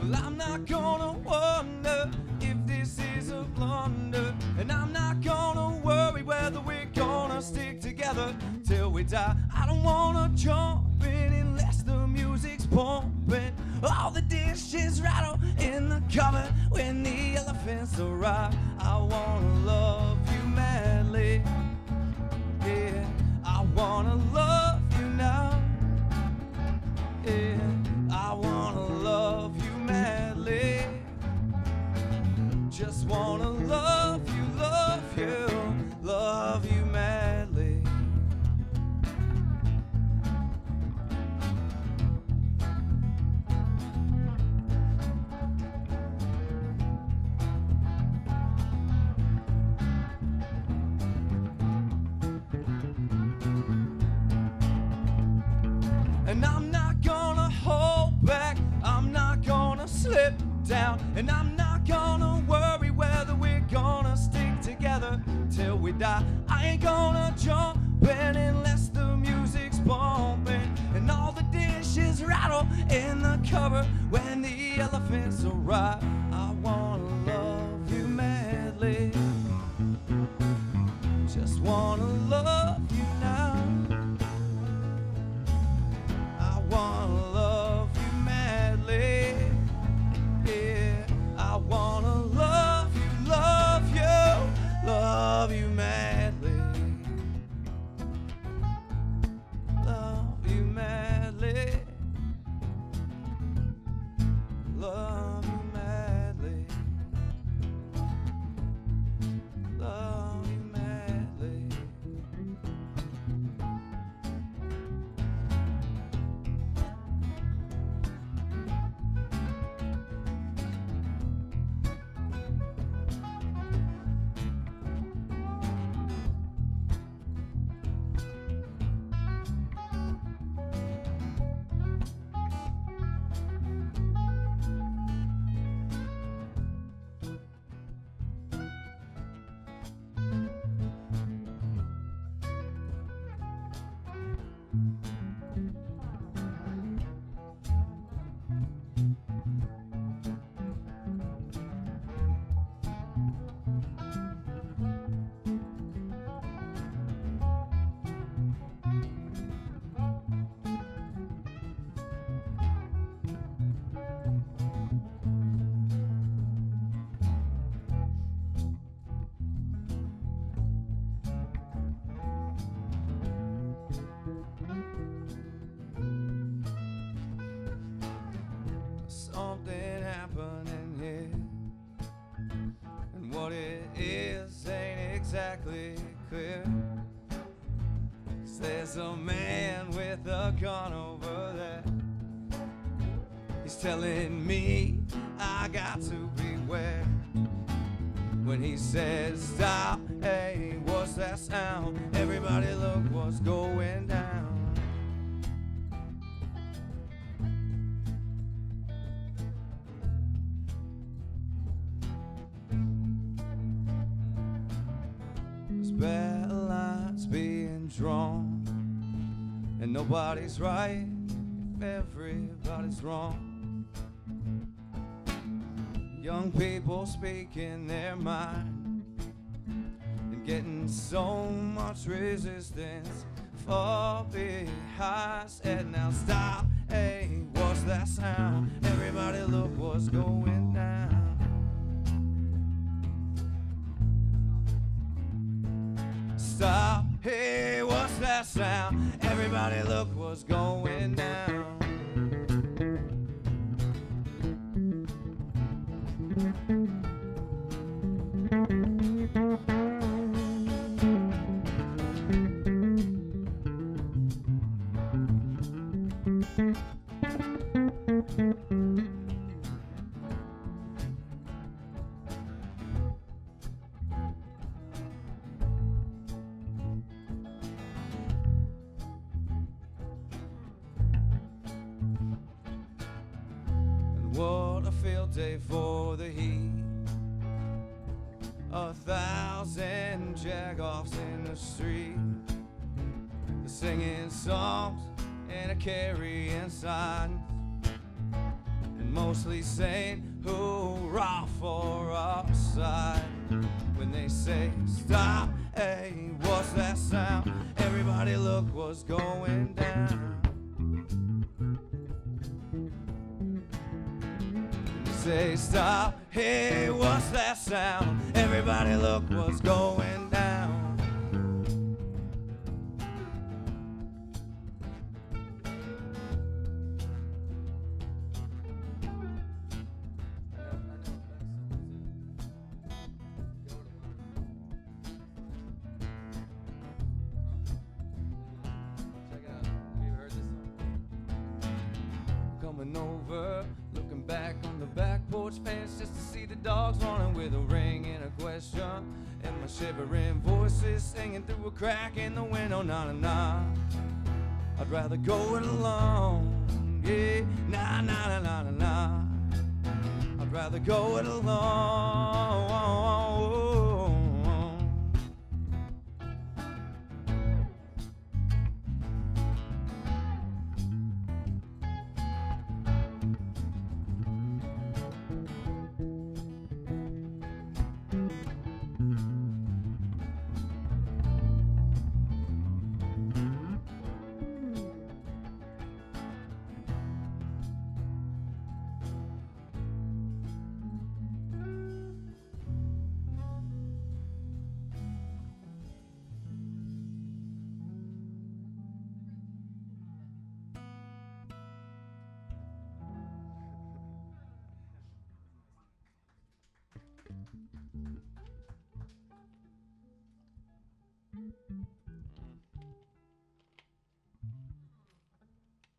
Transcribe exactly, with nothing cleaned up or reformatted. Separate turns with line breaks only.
Well, I'm not gonna wonder if this is a blunder, and I'm not gonna worry whether we're gonna stick together till we die. I don't wanna jump in unless the music's pumping. All the dishes rattle in the cupboard when the elephants arrive. I wanna love you madly, yeah. I wanna love you now, yeah. I wanna love you madly. Just wanna love you, love you, love you madly. And I'm not gonna hold back, I'm not gonna slip down, and I'm not gonna worry whether we're gonna stick together till we die. I ain't gonna jump in unless the music's bumping, and all the dishes rattle in the cupboard when the elephants arrive. I wanna love you madly, just wanna love you now. I wanna love you madly, yeah. I wanna love you, love you, love you madly. Love you madly. Love you madly. Love you madly. Something happening here, and what it is ain't exactly clear. 'Cause there's a man with a gun over there. He's telling me I got to beware. When he says stop, hey, what's that sound? Everybody look what's going down. Battle lines being drawn, and nobody's right if everybody's wrong. Young people speaking their mind and getting so much resistance. Fall behind, said now stop, hey, what's that sound? Everybody look what's going down. Stop, hey, what's that sound? Everybody look what's going down. What a field day for the heat. A thousand jagoffs in the street, they're singing songs and a carrying signs, and mostly saying hurrah for our side. When they say stop, hey, what's that sound? Everybody look what's going down. When they say stop, hey, what's that sound? Everybody look what's going down. Coming over, looking back on the back porch fence just to see the dogs running with a ring and a question, and my shivering voices singing through a crack in the window. Nah, nah, nah, I'd rather go it alone. Yeah, nah, nah, nah, nah, nah, nah. I'd rather go it alone.